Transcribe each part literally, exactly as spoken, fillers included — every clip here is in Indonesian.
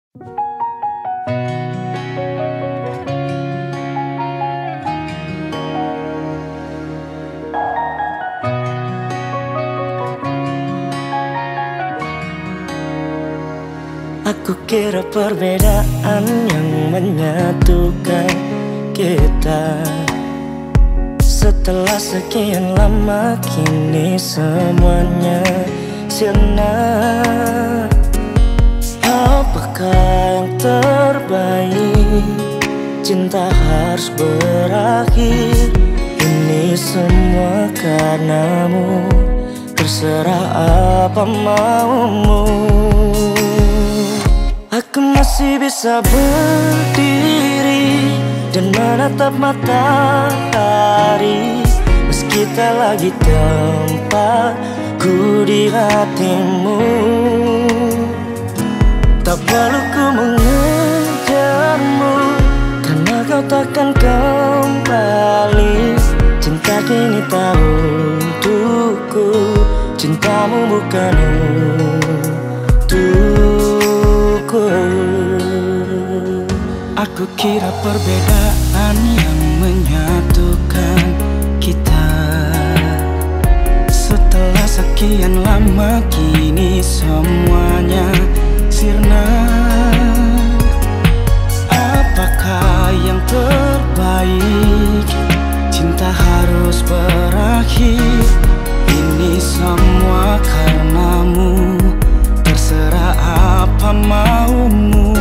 Aku kira perbedaan yang menyatukan kita. Setelah sekian lama kini semuanya sirna. Apakah yang terbaik? Cinta harus berakhir. Ini semua karenamu. Terserah apa maumu. Aku masih bisa berdiri dan menatap matahari, meski tak lagi tempatku di hatimu. Tak perlu ku mengejarmu, karena kau takkan kembali. Cinta kini tak untukku, cintamu bukan untukku. Aku kira perbedaan yang menyatukan kita. Setelah sekian lama kini semuanya sirna. Apakah yang terbaik? Cinta harus berakhir. Ini semua karenamu. Terserah apa maumu.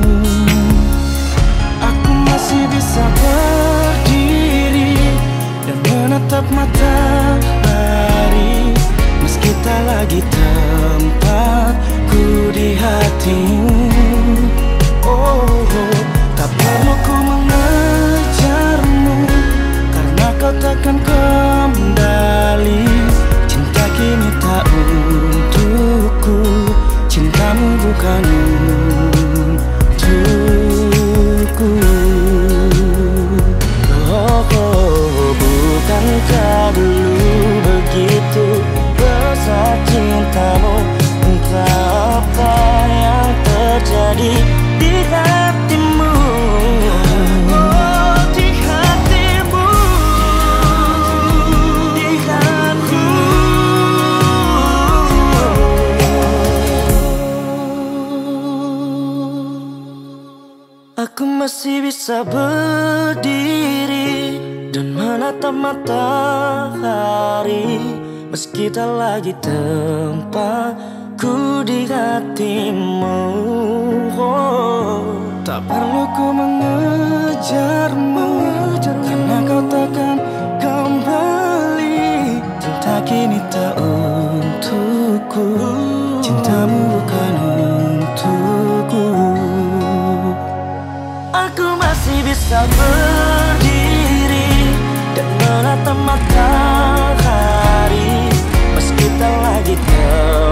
Aku masih bisa berdiri dan menatap matahari, meski tak lagi tempatku di hatimu. Oh, oh, tak perlu ku mengejarmu, karena kau takkan kembali. Cinta kini tak untukku, cintamu bukan untukku. Oh, oh, bukankah dulu begitu besar cintamu? Entah apa yang terjadi di hatimu. Oh, di hatimu, di hatimu. Aku masih bisa berdiri dan menatap matahari, meski tak lagi tempatku di hatimu. Oh, tak perlu ku mengejarmu, karena kau takkan kembali. Cinta kini tak untukku, cintamu bukan untukku. Aku masih bisa berdiri dan menatap matahari, meski tak lagi ter